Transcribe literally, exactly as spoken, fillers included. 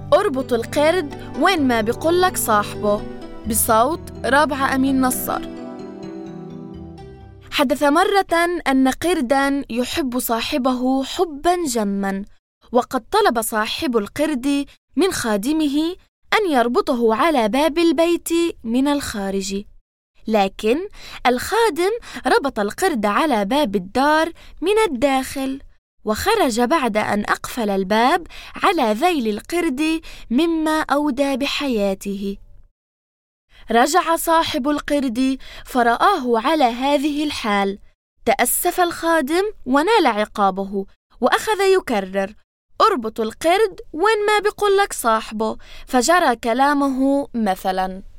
اربط القرد وين ما بيقولك صاحبه، بصوت رابعة أمين نصر. حدث مرة أن قرداً يحب صاحبه حباً جماً، وقد طلب صاحب القرد من خادمه أن يربطه على باب البيت من الخارج، لكن الخادم ربط القرد على باب الدار من الداخل، وخرج بعد أن أقفل الباب على ذيل القرد مما أودى بحياته. رجع صاحب القرد فرآه على هذه الحال، تأسف الخادم ونال عقابه، وأخذ يكرر: اربط القرد وين ما بيقولك صاحبه، فجرى كلامه مثلاً.